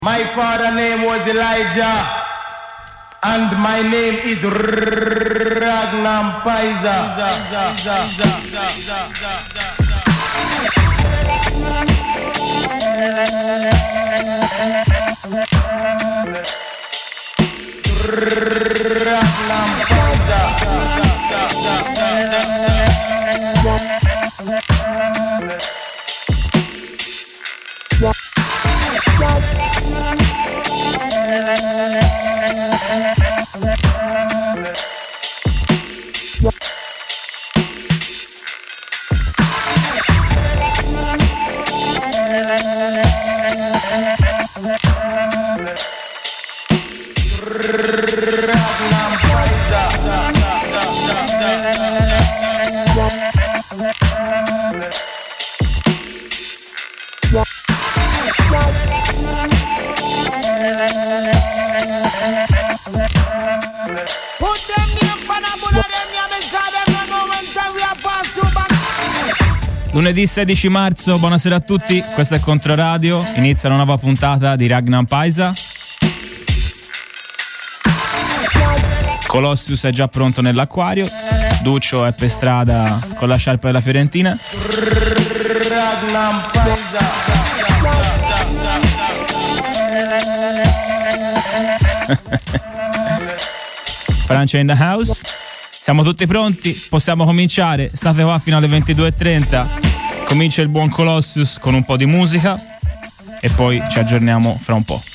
My father's name was Elijah, and my name is Ragnar Paiza. Lunedì 16 marzo, buonasera a tutti, questo è Controradio, inizia una nuova puntata di Ragnar Paiza. Colossius è già pronto nell'acquario, Duccio è per strada con la sciarpa della Fiorentina. Ragnar Paiza. Francia in the house. Siamo tutti pronti, possiamo cominciare, state qua fino alle 22:30. Comincia il buon Colossius con un po' di musica e poi ci aggiorniamo fra un po'.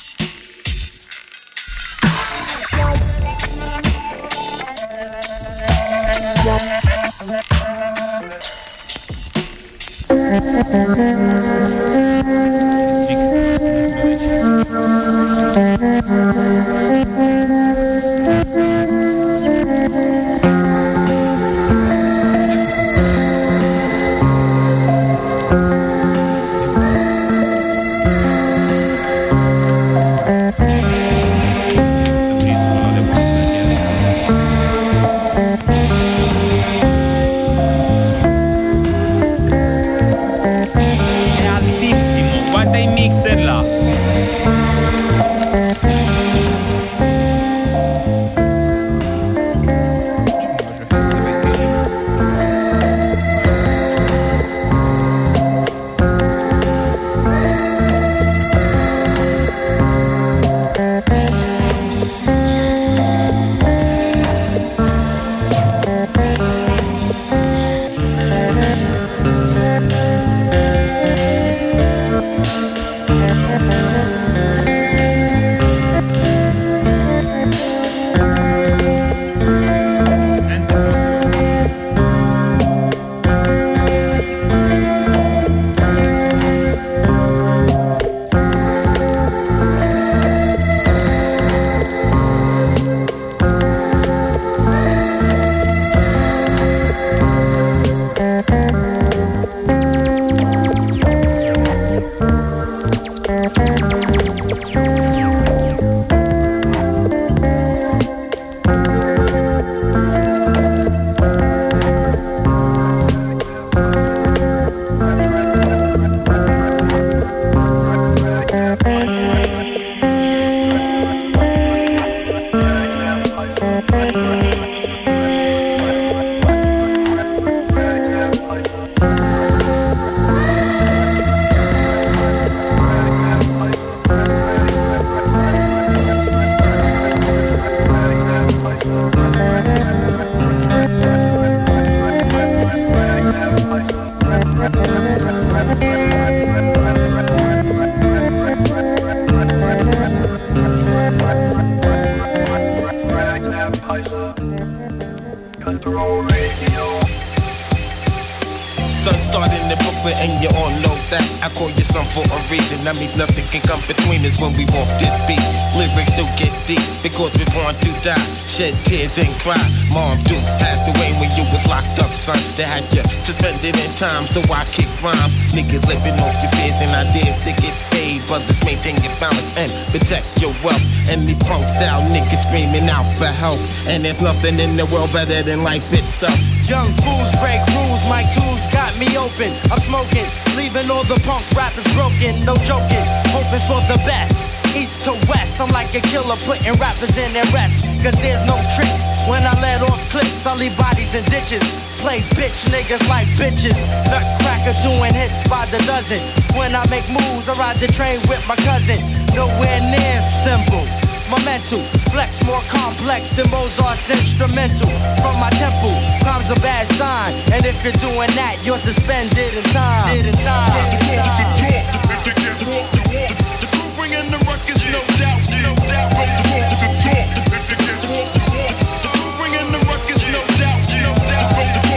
Shed tears and cry. Mom Dukes passed away when you was locked up, son. They had you suspended in time, so I kick rhymes. Niggas living off your fears and ideas to get paid. Brothers maintain your balance and protect your wealth. And these punk style niggas screaming out for help. And there's nothing in the world better than life itself. Young fools break rules, my tools got me open. I'm smoking, leaving all the punk rappers broken. No joking, hoping for the best. course, I'm like a killer, putting rappers in their rest. Cause there's no tricks. When I let off clips, I leave bodies in ditches. Play bitch niggas like bitches. Nutcracker doing hits by the dozen. When I make moves, I ride the train with my cousin. Nowhere near simple. My mental flex more complex than Mozart's instrumental. From my temple, crime's a bad sign. And if you're doing that, you're suspended in time. The crew bringing the ruckus, no doubt, no doubt. The crew bringing the ruckus, no doubt, no doubt.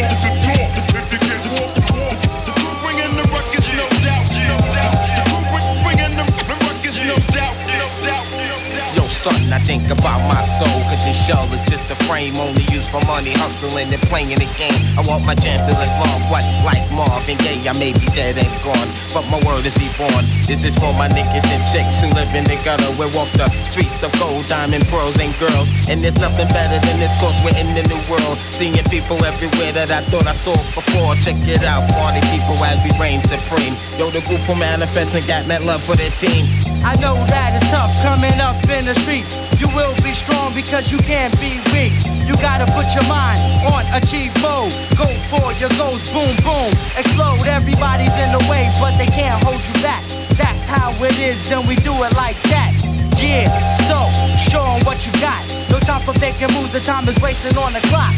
The crew bringing the ruckus, no doubt, no doubt. The crew bringing the ruckus, no doubt, no doubt. Yo, son, I think about my soul, cause this shell is just a frame only used for money, hustling and playing the game. I want my jam to live long, what, like Marvin Gaye, I may be dead and gone, but my word is reborn. This is for my niggas and chicks who live in the gutter, we walk the streets of gold, diamond, pearls, and girls. And there's nothing better than this, cause we're in the new world, seeing people everywhere that I thought I saw before. Check it out, party people as we reign supreme. Yo, the group who manifest and got that love for their team. I know that it's tough coming up in the streets. You will be strong because you can't be weak. You gotta put your mind on achieve mode. Go for your goals, boom, boom. Explode, everybody's in the way, but they can't hold you back. That's how it is, and we do it like that. Yeah, so, show 'em what you got. No time for faking moves, the time is wasting on the clock.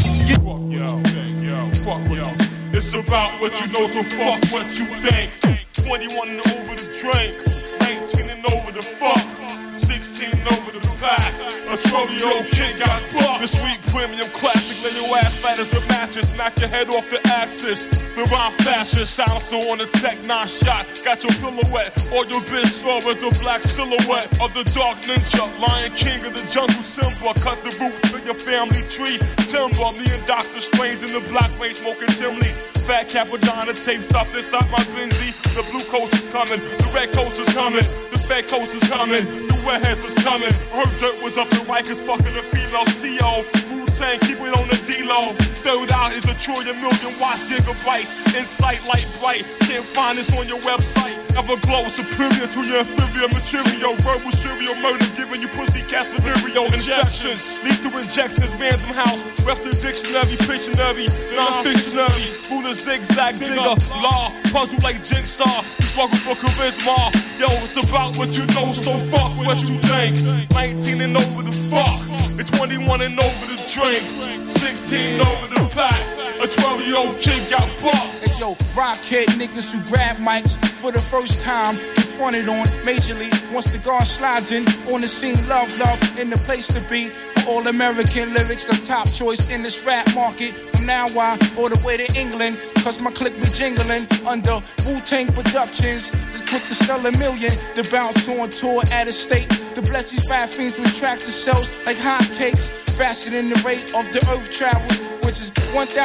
Fuck what you. It's about what you know, so fuck what you think. 21 and over the drink, 19 and over the fuck, 16 and over the pack. A 12-year-old kid got fucked. The sweet premium classic, lay your ass flat as a mattress, knock your head off the axis. The rhyme fascist, silencer on the tech, non-shot. Got your pillow wet, all your bitch saw was the black silhouette of the dark ninja, Lion King of the jungle Simba. Cut the root to your family tree. Timber, me and Dr. Strange in the black rain smoking chimneys. Fat Capadonna tape stuffed inside my Benzie. The blue coast is coming, the red coast is coming, the fat coast is coming, the redheads is coming. Her dirt was up the Rikers fucking a female CO. Wu-Tang, keep it on the D-Lo. Third out is a trillion million watts gigabytes. Insight light bright, can't find this on your website. Everglow superior to your inferior material. Verbal serial murder giving you pussy cats with venereal injections. Lethal injections, random house, Western dictionary, Pictionary, non-fictionary. Ruler zigzag, zigger, law, puzzle like jigsaw. You struggle for charisma. Yo, it's about what you know, so fuck what you think. 19 and over the fuck, and 21 and over the drink, 16 over the pack. A 12-year-old kid got fucked. Hey yo, rockhead niggas who grab mics for the first time, confronted on majorly. Once the guard slides in on the scene, love, in the place to be. All American lyrics, the top choice in this rap market. From now on, all the way to England, cause my clique be jingling under Wu-Tang Productions. Just quick to sell $1 million, to bounce on tour out of state. To bless these rap fiends with tractor sales like hotcakes. Faster than the rate of the earth travels, which is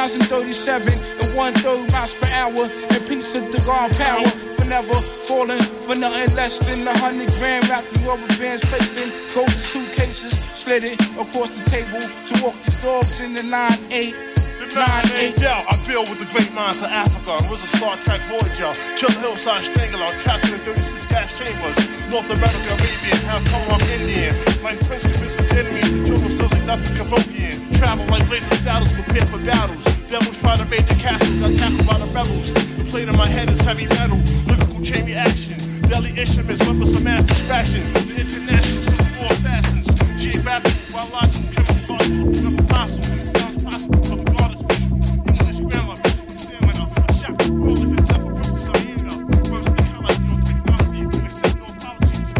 1,037 and 1/3 miles per hour. And piece of the guard power, for never falling for nothing less than 100 grand. Wrapped in rubber bands placed in golden suitcases, slid it across the table to walk the dogs in the 9-8. 9-8, yo, I build with the great minds of Africa. I was a Star Trek Voyager, kill the hillside strangler, trapped in the 36 gas chambers. North America, Arabian, half color I'm Indian. Like Prince and Mrs. Enemy, kill themselves like Dr. Kevokian. Travel like blazing saddles, prepare for battles. Devils try to raid the castle, got tackled by the rebels. The plate in my head is heavy metal, lyrical chain reaction. Deadly instruments, weapons of mass distraction. The international civil war assassins. Geographical, biological, chemical, never possible. Sounds possible, but regardless, English grammar, examiner. I shot the world with the type of process I am now. First, the highlight, no technology, accept no apologies.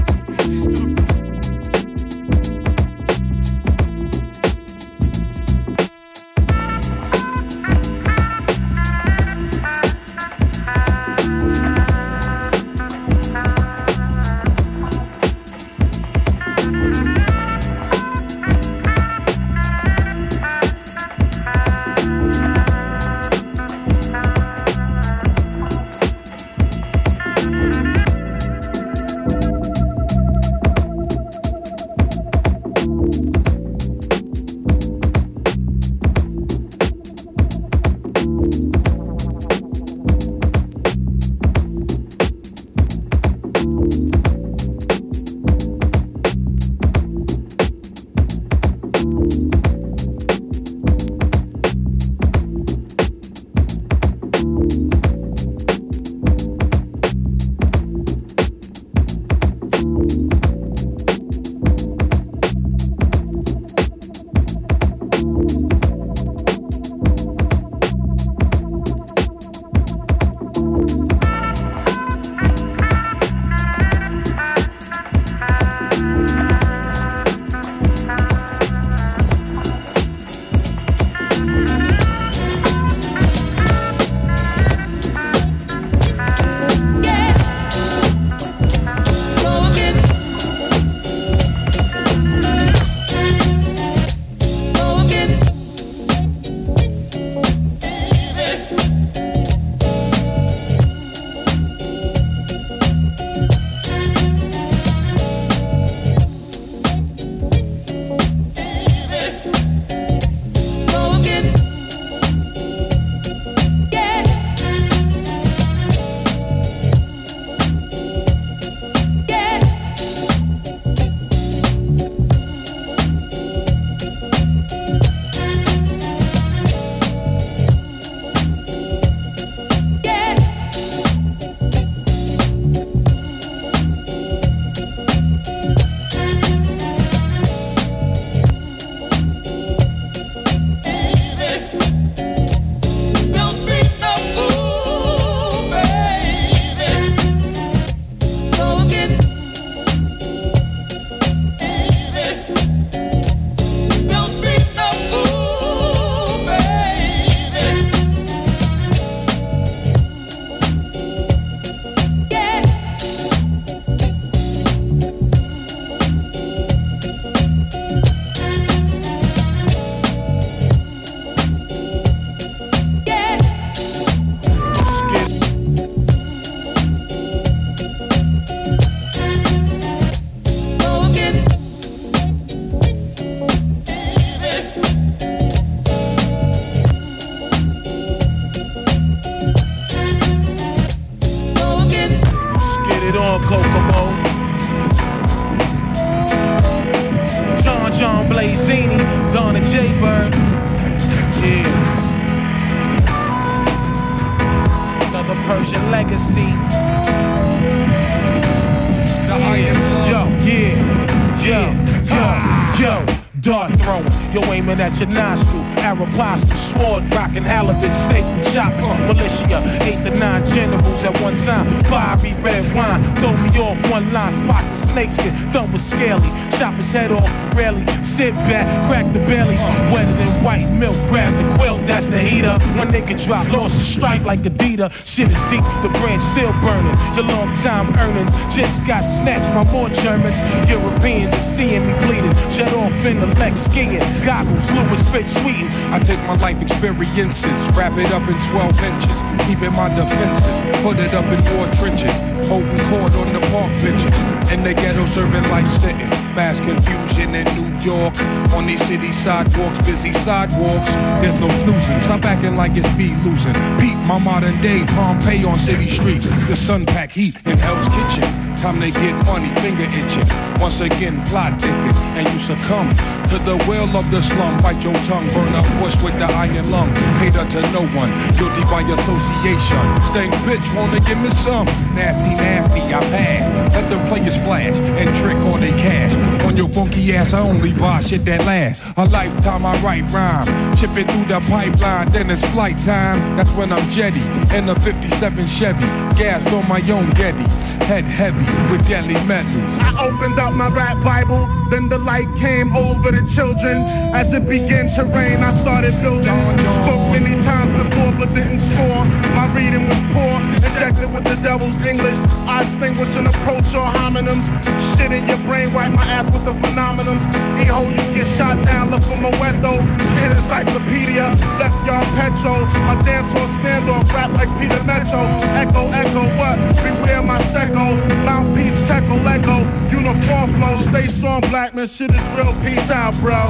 Yo, dart throwing, yo aiming at your nostril. Arapasto, sword rocking, halibut, steak and chopping. Militia, 8 to 9 generals at one time. Fiery red wine, throw me off one line. Spot the snakeskin, done with scaly. Chop his head off, rarely. Sit back, crack the bellies. Wetter than white milk, grab the quilt, that's the heater. One nigga drop, lost a strike like Adidas. Shit is deep, the branch still burning. Your long time earnings just got snatched by more Germans. Europeans are seeing me bleeding. Shut off in the Lex skiing. Goggles, Louis Fitz sweeting. I take my life experiences, wrap it up in 12 inches, keep in my defenses, put it up in war trenches, holding court on the park benches, in the ghetto serving life sitting, mass confusion in New York, on these city sidewalks, busy sidewalks, there's no snoozing, stop acting like it's me losing, Pete, my modern day Pompeii on city streets, the sun pack heat in Hell's Kitchen. Time they get money, finger itching. Once again, plot thinking, and you succumb to the will of the slum. Bite your tongue, burn up bush with the iron lung. Cater to no one, guilty by association. Stank bitch, wanna give me some? Nasty, nasty, I pass. Let them players flash and trick all they cash. On your funky ass, I only buy shit that lasts. A lifetime, I write rhyme. Chip it through the pipeline, then it's flight time. That's when I'm jetty, in a 57 Chevy. Gas on my own Getty. Head heavy with deadly metals. I opened up my rap Bible, then the light came over the children. As it began to rain, I started building. Spoke many times before, but didn't score. My reading was poor, injected with the devil's English. I extinguish an approach or homonyms. Shit in your brain, wipe my ass with the phenomenons. E-ho, you get shot down, look for Moeto. Kid encyclopedia, left y'all petro. My dance hall standoff, rap like Peter Metro. Echo, echo, what? Beware my secco. Mouthpiece, techo, lego. Uniform flow, stay strong, black man. Shit is real, peace out, bro.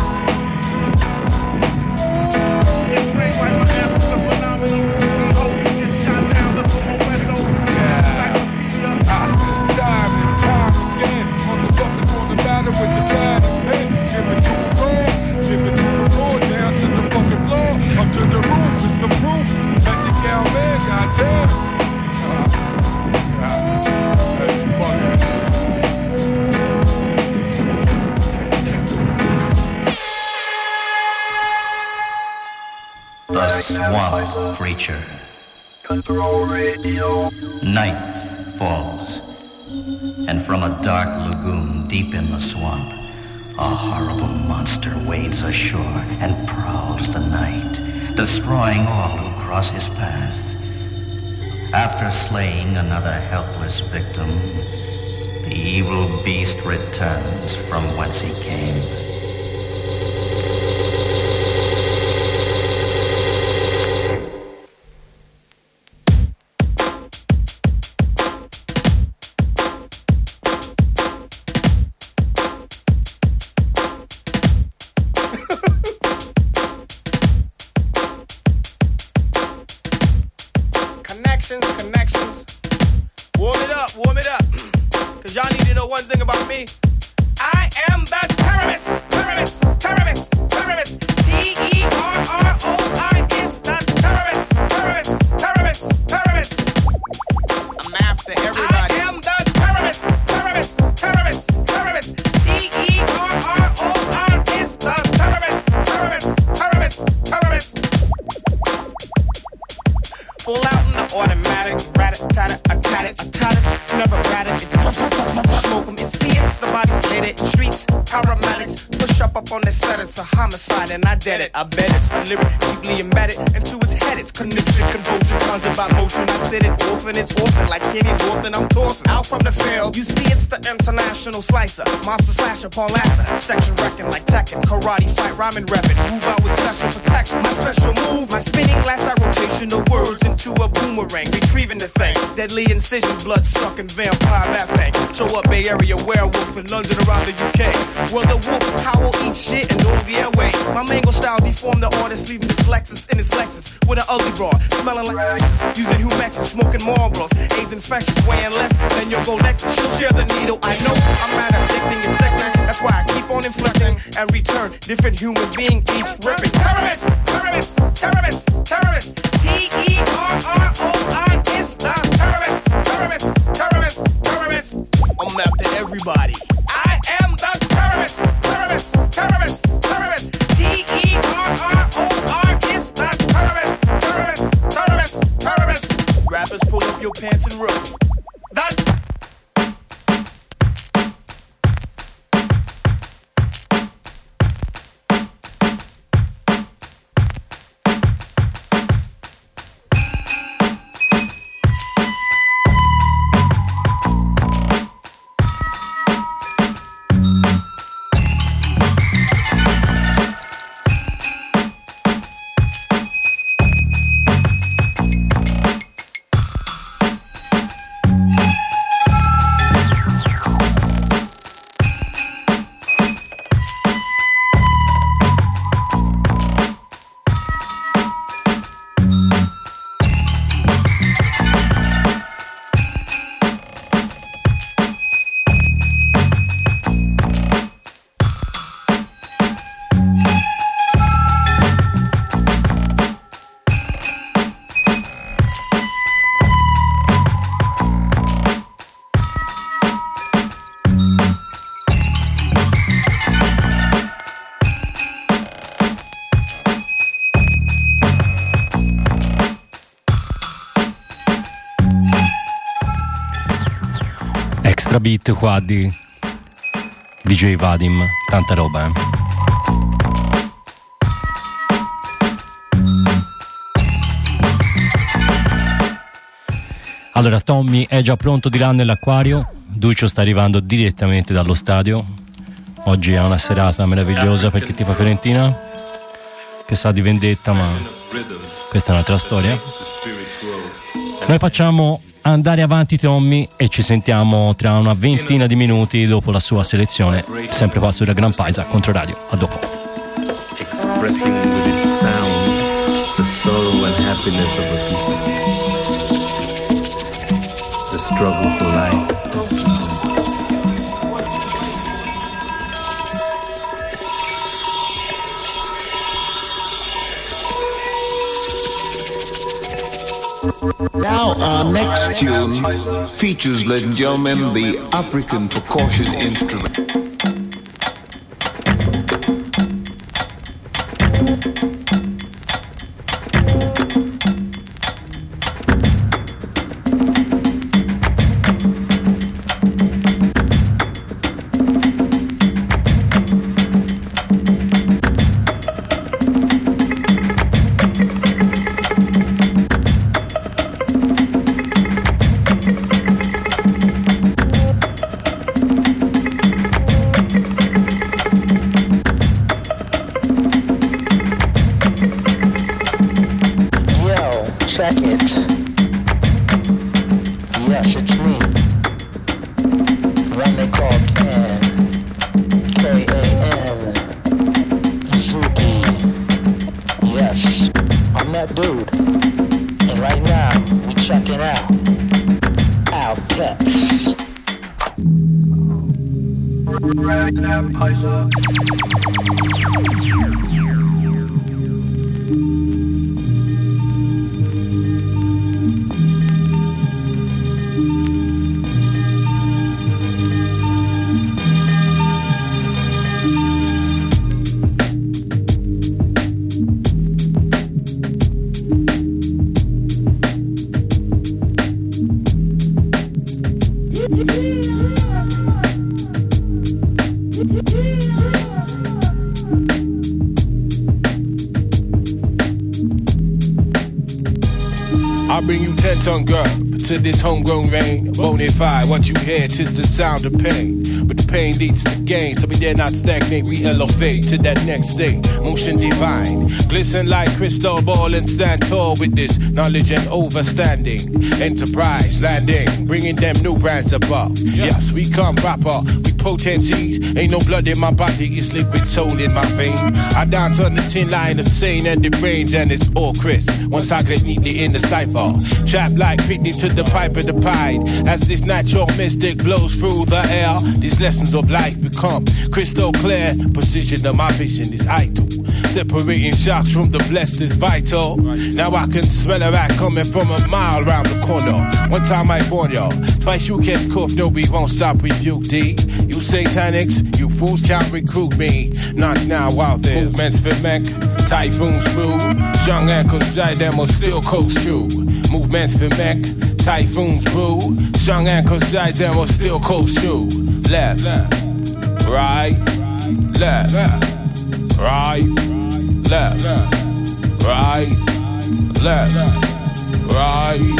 Your brain wipe my ass with the phenomenal. E-ho, you get shot down, look for Moeto. Encyclopedia. Time and time again, motherfuckers on the battle with the pad and pen. Give it to the raw, give it to the raw, down to the fucking floor, up to the roof, it's the proof. Let the gal man, goddamn. The swamp creature. Night falls, and from a dark lagoon deep in the swamp, a horrible monster wades ashore and prowls the night, destroying all who cross his path. After slaying another helpless victim, the evil beast returns from whence he came. Connections. Warm it up. Cause y'all need to know one thing about me. I am the terrorist. T-E-R-R-O-I is the terrorist. I'm after everybody. I am the terrorist. T-E-R-R-O-I is the terrorist. Full out in the automatic, rat-a-tat-a, I tat it, never rat it, it's smoke 'em, it's somebody's lit it, streets, paramedics, push up on the set, it's a homicide, and I did it, I bet it's a lyric deeply embedded into his head, it's conniption, convulsion, conjured by motion, I said it, it's orphan, like Kenny Lofton, I'm tossing, out from the field, you see it's the international slicer, monster slasher, Paul Lasser, section wrecking like Tekken, karate fight, rhyming rapping, move out with special protection, my special move, my spinning glass eye rotation of words into a boomerang, retrieving the thing, deadly incision, blood sucking vampire bat thing, show up Bay Area werewolf in London around the UK, well the wolf howl, eat shit and all the airway, my mango style deformed the artist, leaving this Lexus in his Lexus, with an ugly broad, smelling like Lexus, using Humexes, smoking Marlboros, AIDS infections, weighing less than your gold necklace, she'll share the needle, I know, I'm mad addicting and sector, that's why I keep on inflecting, and return, different human being, each ripping, terrorist, T-E-R-R-O-I is the terrorist, I'm after everybody, I am the beat qua di DJ Vadim, tanta roba, Allora, Tommy è già pronto di là nell'acquario, Duccio sta arrivando direttamente dallo stadio. Oggi è una serata meravigliosa per chi tifa Fiorentina, che sa di vendetta, ma questa è un'altra storia. Noi facciamo andare avanti Tommy e ci sentiamo tra una ventina di minuti dopo la sua selezione, sempre qua sulla Gran Paisa Controradio. A dopo. Expressing with its sound the sorrow and happiness of a people. The struggle for life. Now our next tune features, ladies and gentlemen, the African percussion instrument. I'll bring you 10-ton girl to this homegrown rain. Bonafide, what you hear, 'tis the sound of pain. But the pain leads to gain, so we dare not stagnate, we elevate to that next state. Motion divine, glisten like crystal ball and stand tall with this knowledge and overstanding. Enterprise landing, bringing them new brands above. Yes, we come proper, we potencies. Ain't no blood in my body, it's liquid soul in my vein. I dance on the tin line of sane and the range, and it's all crisp. Once I get neatly in the cipher, trap like Pitney to the pipe of the pied. As this natural mystic blows through the air, these lessons of life become crystal clear. Precision of my vision is idle. Separating shocks from the blessed is vital. Now I can smell a rat coming from a mile round the corner. One time I warn y'all, twice you catch cough, no, we won't stop rebuke D. You satanics, you fools can't recruit me. Not now, out there. Movements for mech, typhoons through. Strong ankles, them will still coast through. Movements for mech, typhoons brew. Strong ankles, them will still coast through. Left, right, left, right, left, right, left, right.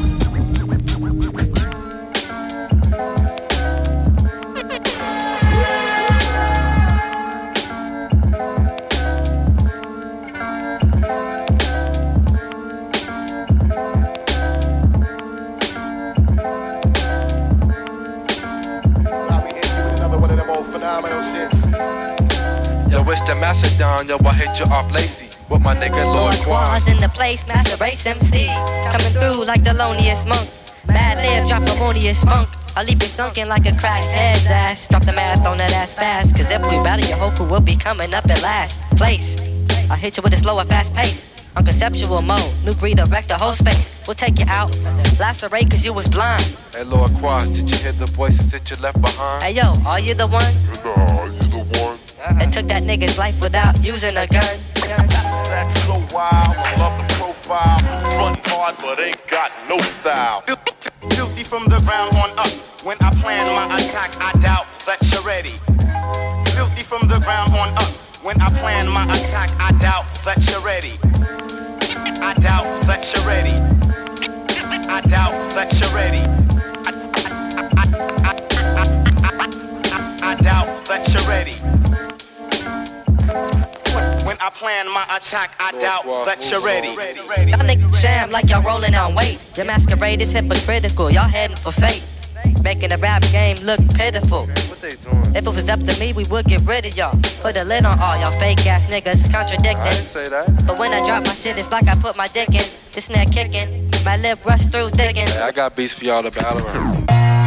It's the Macedon, yo, I hit you off lacy with my nigga Lord Quaz. In the place, master race MCs coming through like the loneliest monk. Bad lib, drop harmonious funk. I'll leave you sunken like a crackhead's ass. Drop the math on that ass fast, cause if we battle, your whole crew will be coming up in last place. I'll hit you with a slower, fast pace. On conceptual mode, new breed wreck the whole space. We'll take you out, lacerate cause you was blind. Hey Lord Quaz, did you hear the voices that you left behind? Hey yo, are you the one? Are you the one? That took that nigga's life without using a gun. That's so wild, I love the profile. Run hard but ain't got no style. Filthy from the ground on up. When I plan my attack, I doubt that you're ready. Filthy from the ground on up. When I plan my attack, I doubt that you're ready. I doubt that you're ready. I doubt that you're ready. I doubt that you're ready. When I plan my attack, I doubt that you're ready. Y'all niggas sham like y'all rolling on weight. Your masquerade is hypocritical. Y'all heading for fate. Making the rap game look pitiful. What they doing? If it was up to me, we would get rid of y'all. Put a lid on all y'all fake ass niggas contradicting. I didn't say that. But when I drop my shit, it's like I put my dick in. This snare kicking, my lip rush through thinking. Hey, I got beats for y'all to battle around.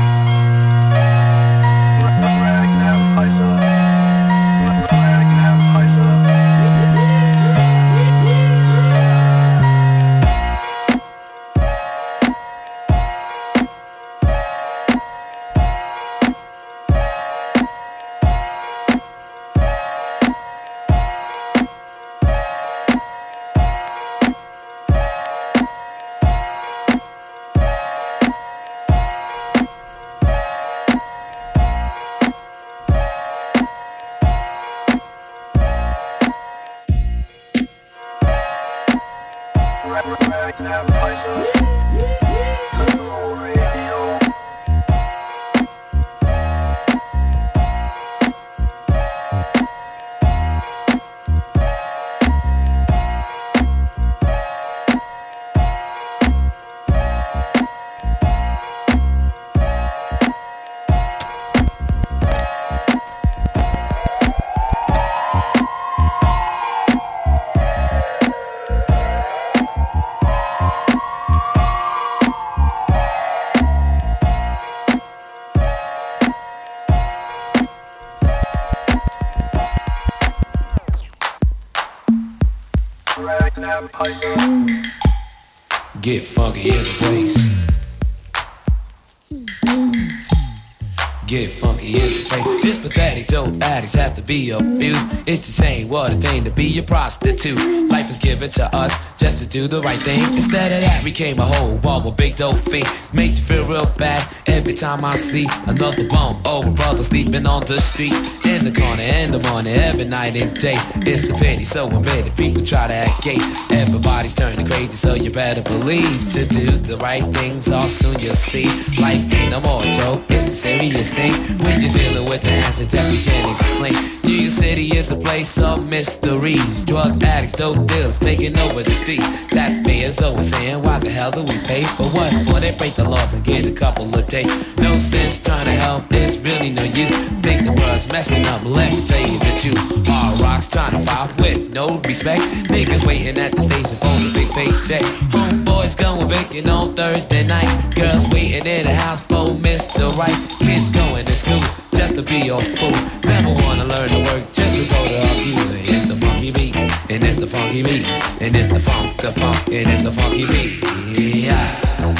Get funky in the place. Get funky in the place. This pathetic dope addicts have to be abused. It's the same, what a thing to be a prostitute. Life is given to us just to do the right thing. Instead of that, we came a whole ball with big dope fiend. Make you feel real bad every time I see another bum. Oh, a brother sleeping on the street, in the corner, in the morning, every night and day. It's a pity, so many people try to act gay. Everybody's turning crazy, so you better believe to do the right things, or soon you'll see. Life ain't no more a joke, it's a serious thing. When you're dealing with the answers that you can't explain. New York City is a place of mysteries. Drug addicts, dope dealers taking over the street. That man's always saying, why the hell do we pay for what? Well, they break the laws and get a couple of days. No sense trying to help, there's really no use. Think the world's messing up, let me tell you the truth. All rocks trying to pop with no respect. Niggas waiting at the station for the big paycheck. Homeboys going vacant on Thursday night. Girls waiting in the house for Mr. Right. Kids going to school just to be a fool. Never wanna learn to work just to go to a view. It's the funky beat, and it's the funky beat, and it's the funk, and it's the funky beat. Yeah.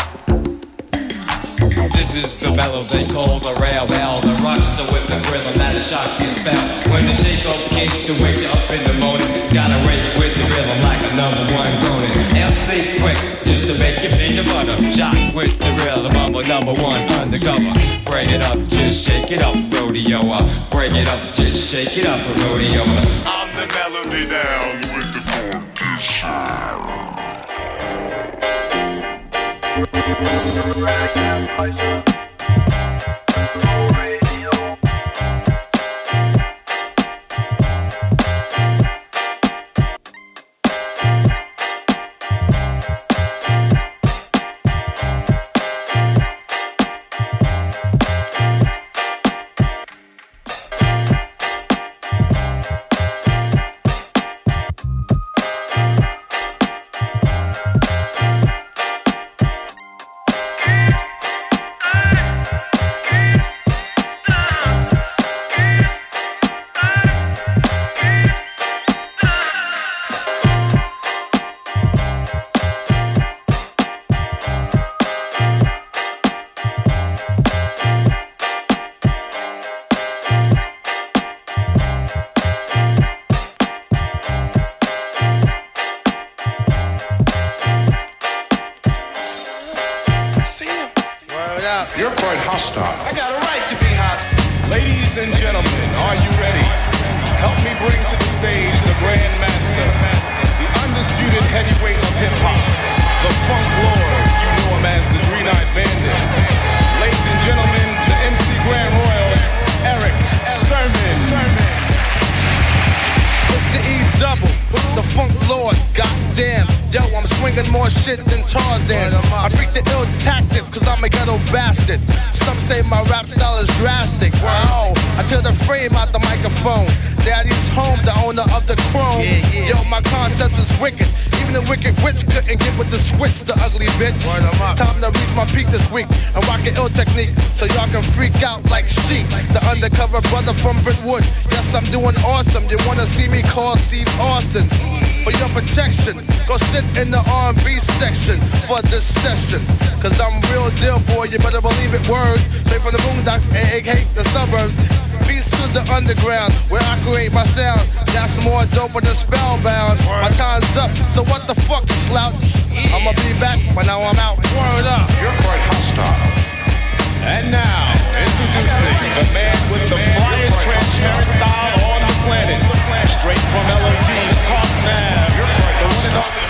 This is the mellow they call the rail well, the rush, so with the rhythm that'll shock your spell. When the shake up kick that wakes you up in the morning, gotta rate with the rhythm like a #1 Cronin. MC quick, just to make your peanut butter. Shot with the rhythm, I'm a #1 undercover. Break it up, just shake it up, rodeo up. Break it up, just shake it up, rodeo up. I'm the melody down with the funky gentlemen, are you ready? Help me bring to the stage the Grandmaster, the undisputed heavyweight of hip-hop, the Funk Lord, you know him as the Green-Eyed Bandit. Ladies and gentlemen, the MC Grand Royal, Eric Sermon. It's the E-double, the Funk Lord, goddamn. Yo, I'm swinging more shit than Tarzan. I freak the ill tactics, cause I'm a ghetto bastard. Some say my rap style is drastic. Wow, I tear the frame out the microphone. Daddy's home, the owner of the chrome. Yo, my concept is wicked. Even the wicked witch couldn't get with the switch, the ugly bitch. Time to reach my peak this week and rock an ill technique so y'all can freak out like sheep. The undercover brother from Brentwood. Yes, I'm doing awesome. You wanna see me, call Steve Austin. For your protection, go sit in the R&B section for this session. Cause I'm real deal, boy, you better believe it. Word, straight from the boondocks, aka the suburbs. Peace to the underground, where I create my sound. That's more dope than spellbound. My time's up, so what the fuck, you slouch? I'ma be back, but now I'm out. Word up. You're quite hostile. And now, introducing the man with the flyest transparent style on the planet. Straight from LOD, Carlton Ave, the one and only.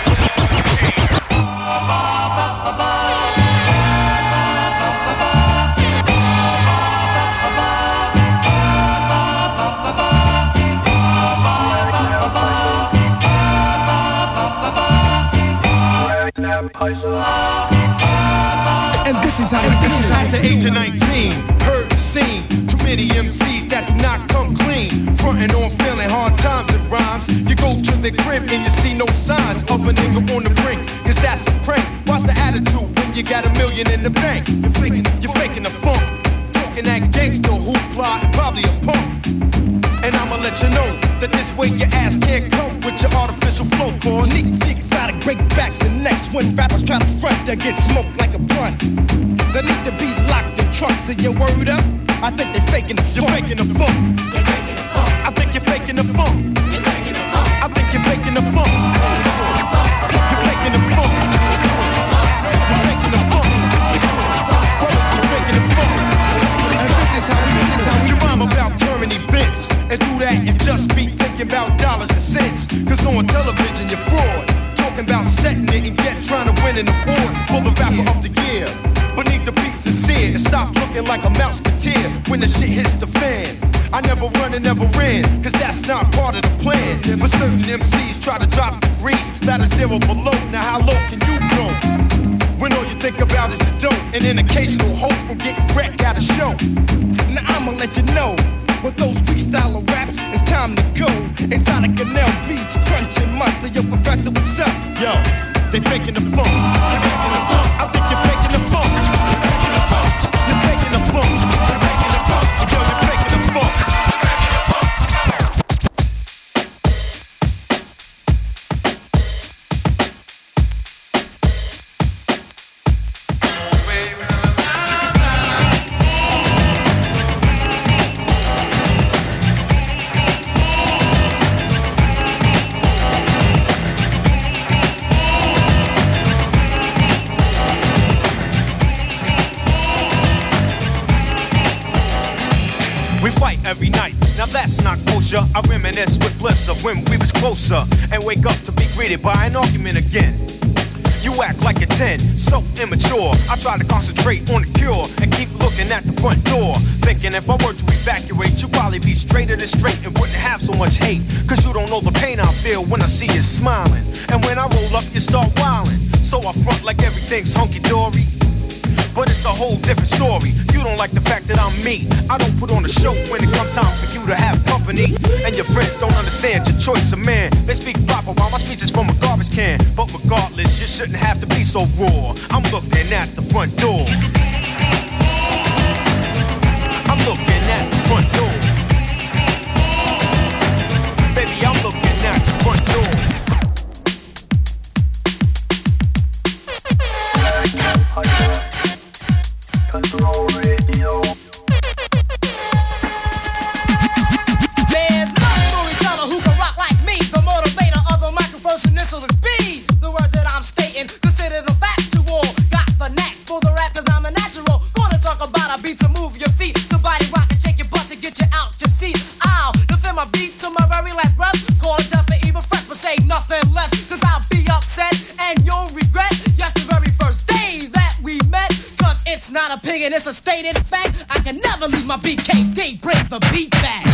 And this is how at the age of 19, heard and seen too many MCs that do not come clean. Frontin' on feeling hard times and rhymes. You go to the crib and you see no signs of a nigga on the brink. Cause that's a prank. What's the attitude when you got $1 million in the bank? You're faking the funk. Talking that gangster hoopla and probably a punk. And I'ma let you know that this way your ass can't come with your artificial flow. Cause the exotic breakbacks and necks when rappers try to front, they get smoked like a blunt. They need to be locked in trunks of your word up. I think they're faking the funk. You're faking the funk. I think you're faking the funk. I think you're faking the funk. You're faking the funk. You're faking the funk. You're faking the funk. And this is how we rhyme about current events. And do that and just be thinking about dollars and cents. Cause on television you're fraud. Talking about setting it and yet trying to win an award for the rapper of the year. But need to be sincere and stop looking like a mouseketeer when the shit hits the fan. I never run and never ran, cause that's not part of the plan. But certain MCs try to drop degrees that are 0 below. Now how low can you go? When all you think about is the dope and an occasional hope from getting wrecked at a show. Now I'ma let you know, with those freestyle raps, it's time to go. Exotic and L beats, crunching monster. Yo, professor, what's up? Yo, they faking the funk. I think you're faking the funk. You're faking the funk. You're faking the funk. Yo, you're faking the funk. Every night, now that's not kosher. I reminisce with bliss of when we was closer and wake up to be greeted by an argument again. You act like a 10, so immature. I try to concentrate on the cure and keep looking at the front door, thinking if I were to evacuate, you'd probably be straighter than straight and wouldn't have so much hate. Cause you don't know the pain I feel when I see you smiling. And when I roll up, you start wilding. So I front like everything's hunky-dory, but it's a whole different story. You don't like the fact that I'm me. I don't put on a show when it comes time for you to have company. And your friends don't understand your choice of man. They speak proper while my speech is from a garbage can. But regardless, you shouldn't have to be so raw. I'm looking at the front door. I'm looking at the front door. Baby, I'm looking at the front door. Control Radio. There's no storyteller who can rock like me. The motivator of the microphone's initial speed. The words that I'm stating, consider the factual. Got the knack for the rap cause I'm a natural. Gonna talk about a beat to move your feet, to body rock and shake your butt to get your my beat to my very last breath. Call it death or even fresh, but say nothing less. Cause I'll be upset and you'll regret. Yes, the very first day that we met. Cause it's not a pig and it's a stated fact. I can never lose my BKD, bring the beat back.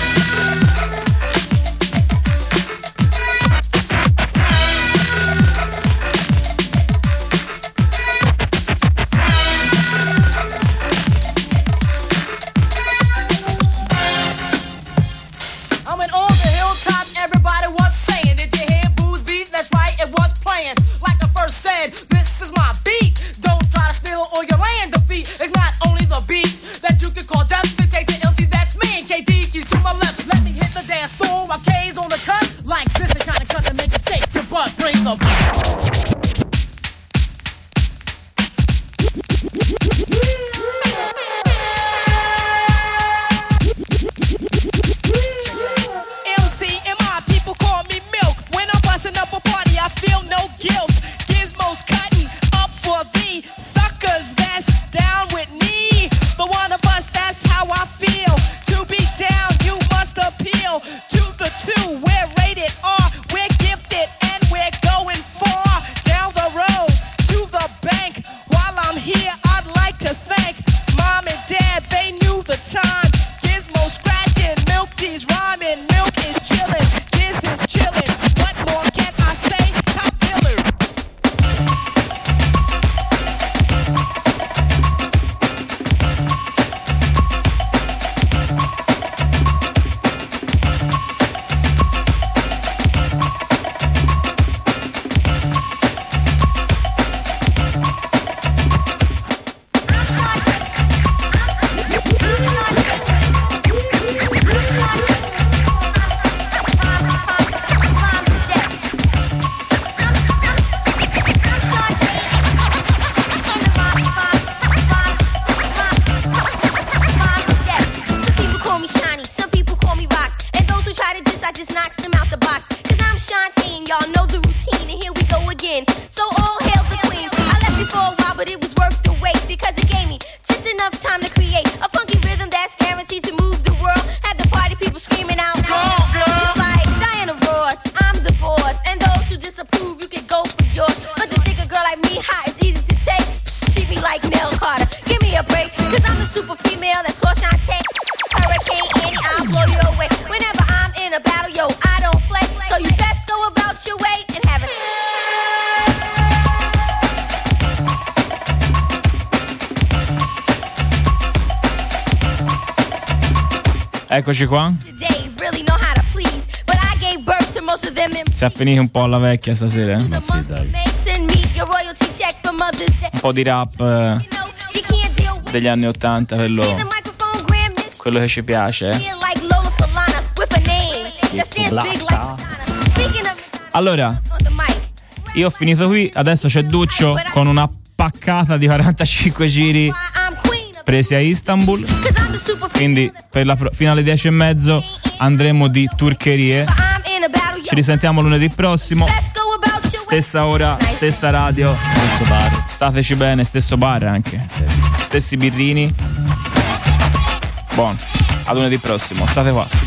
Eccoci qua. Si è finito un po' alla vecchia stasera. Ma sì, dai. Un po' di rap degli anni 80, quello che ci piace. Allora, io ho finito qui, adesso c'è Duccio con una paccata di 45 giri presi a Istanbul. Quindi fino alle 10:30 andremo di turcherie. Ci risentiamo lunedì prossimo, stessa ora, stessa radio, stesso bar. Stateci bene, stesso bar anche, stessi birrini. Buono, a lunedì prossimo, state qua.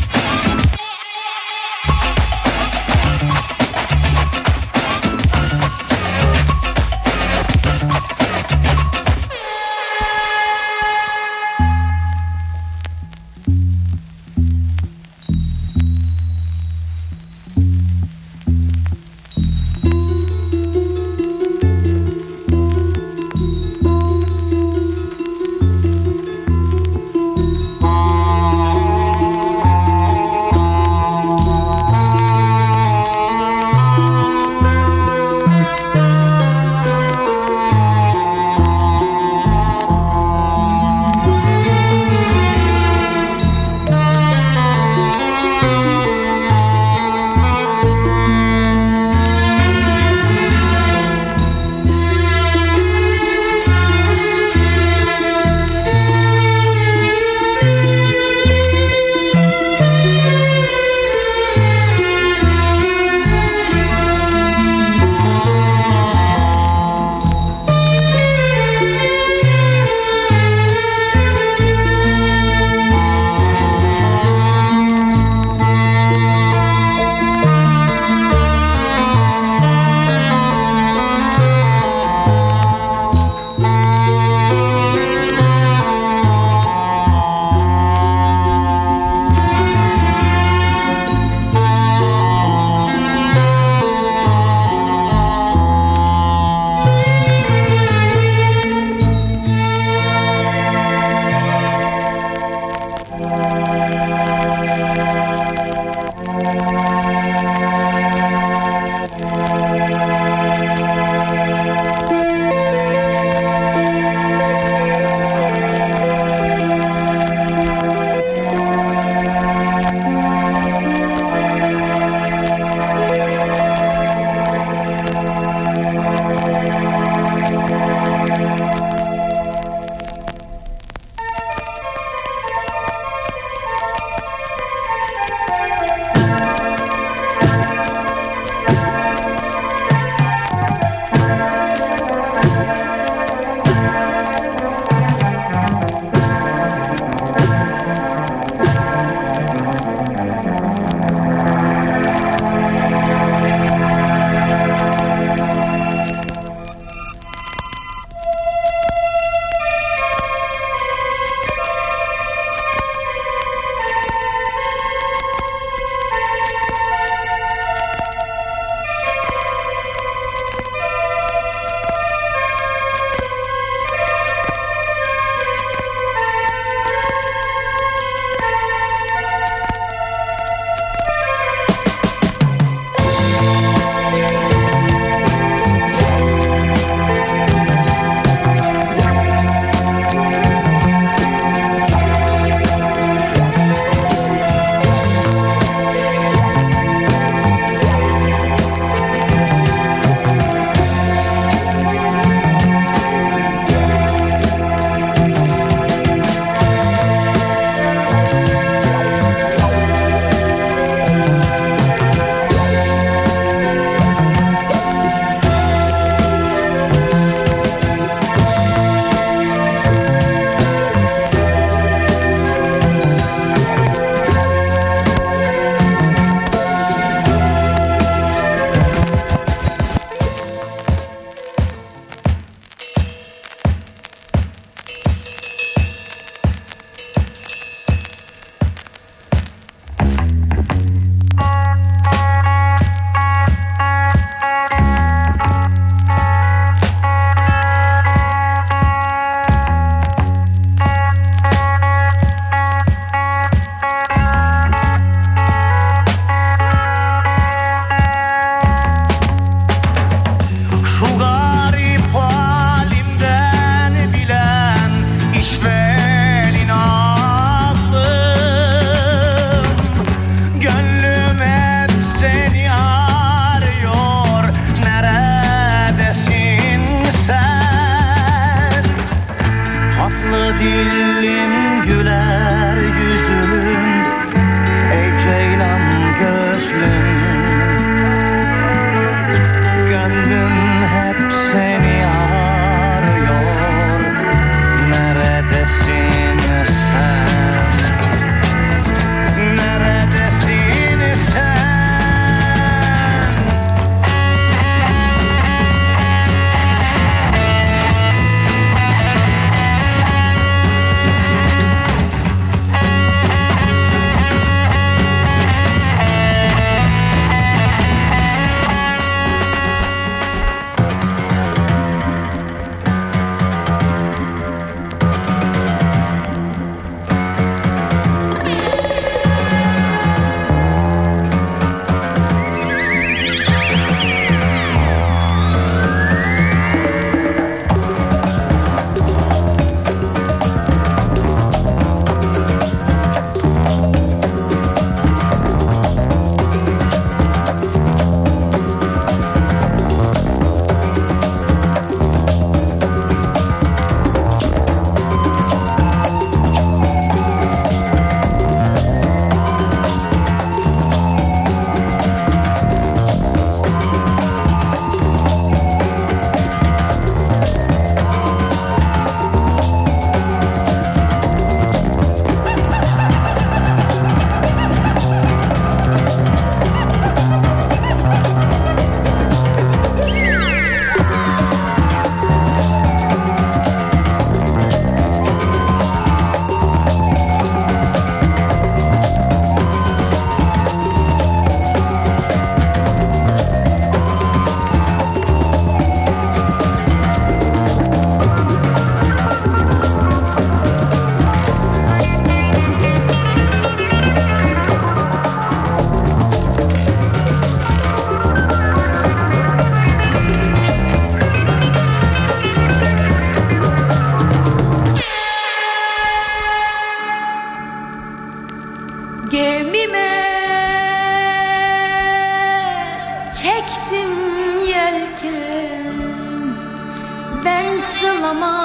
ama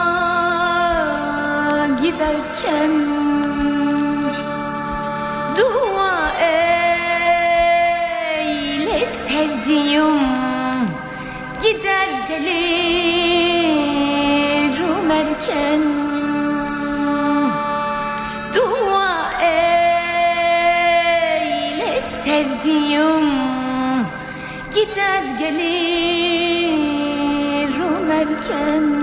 giderken dua eyle sevdiğim, gider gelirim erken. Dua eyle sevdiğim, gider gelirim erken.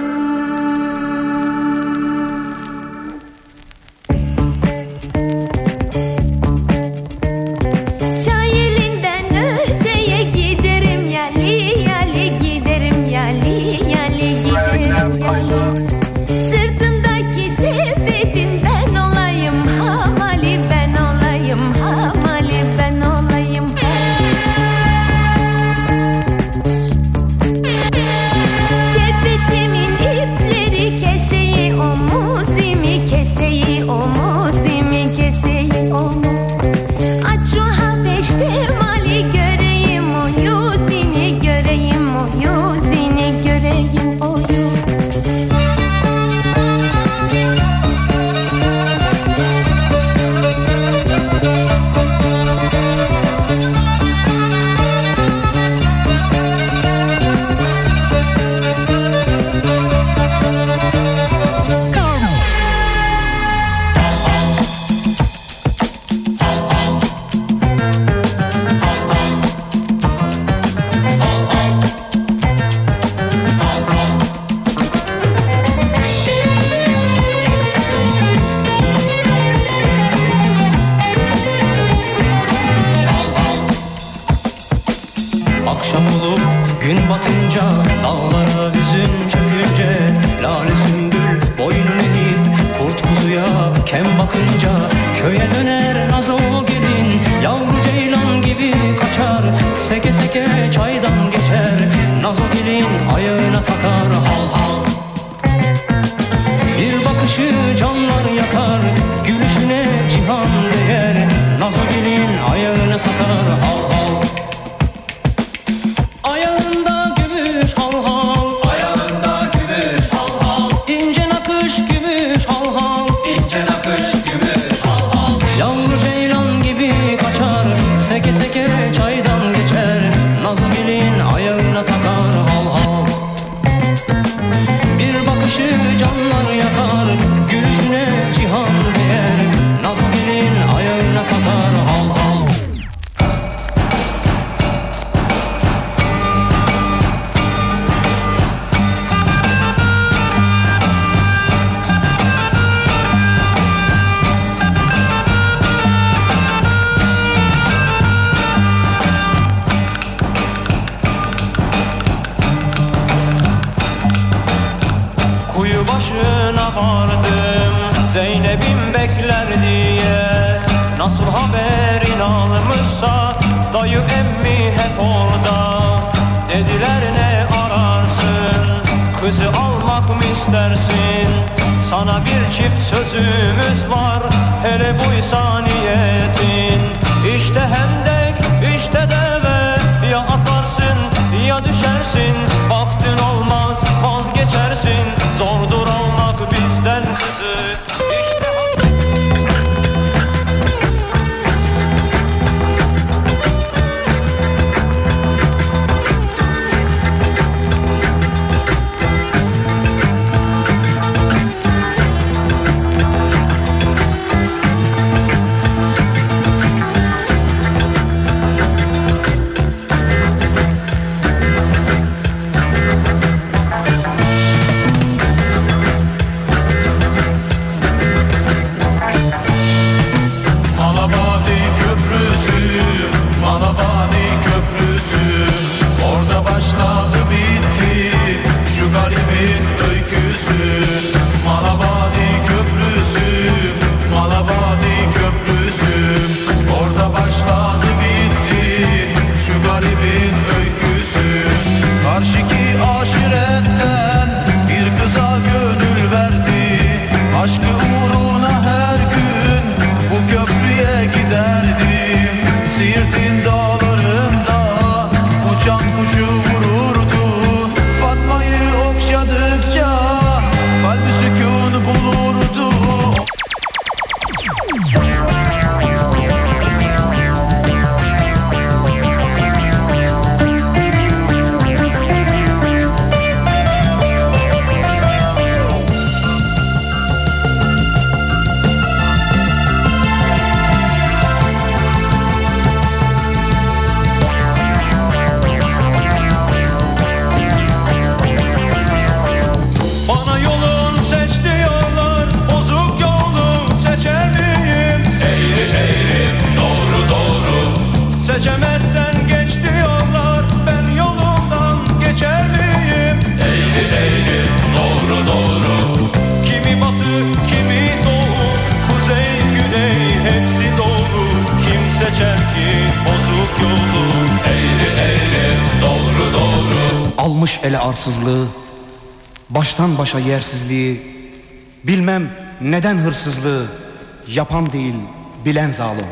ki bozuk yolu. Eğri eğri doğru doğru. Almış ele arsızlığı, baştan başa yersizliği, bilmem neden hırsızlığı, yapan değil bilen zalim.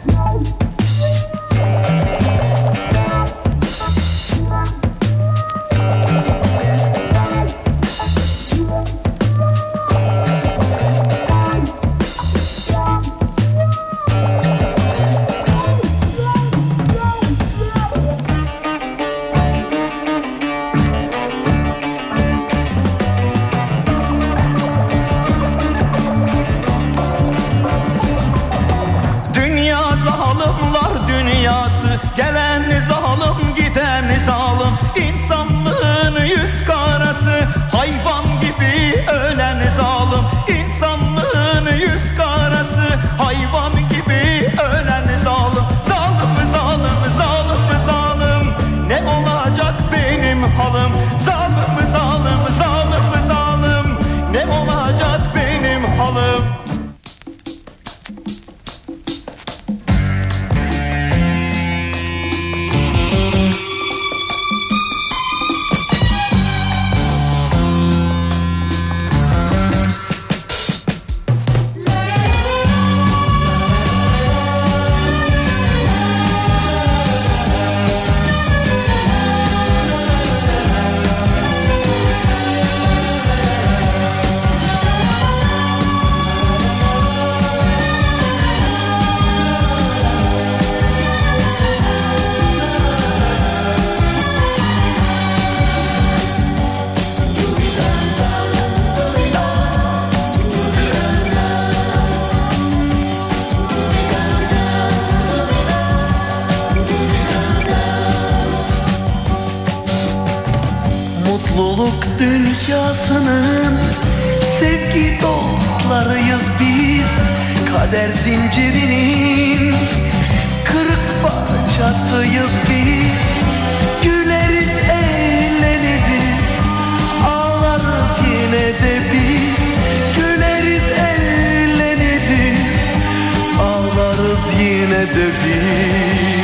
Gelen zalim giden zalim, insanlığın yüz karası, hayvan gibi ölen zalim, insanlığın yüz karası, hayvan gibi ölen zalim. Zalim zalim zalim zalim, ne olacak benim halim? Zalim zalim zalim zalim, ne olacak benim halim? Mutluluk dünyasının sevgi dostlarıyız biz. Kader zincirinin kırık parçasıyız biz. Güleriz, eğleniriz, ağlarız yine de biz. Güleriz, eğleniriz, ağlarız yine de biz.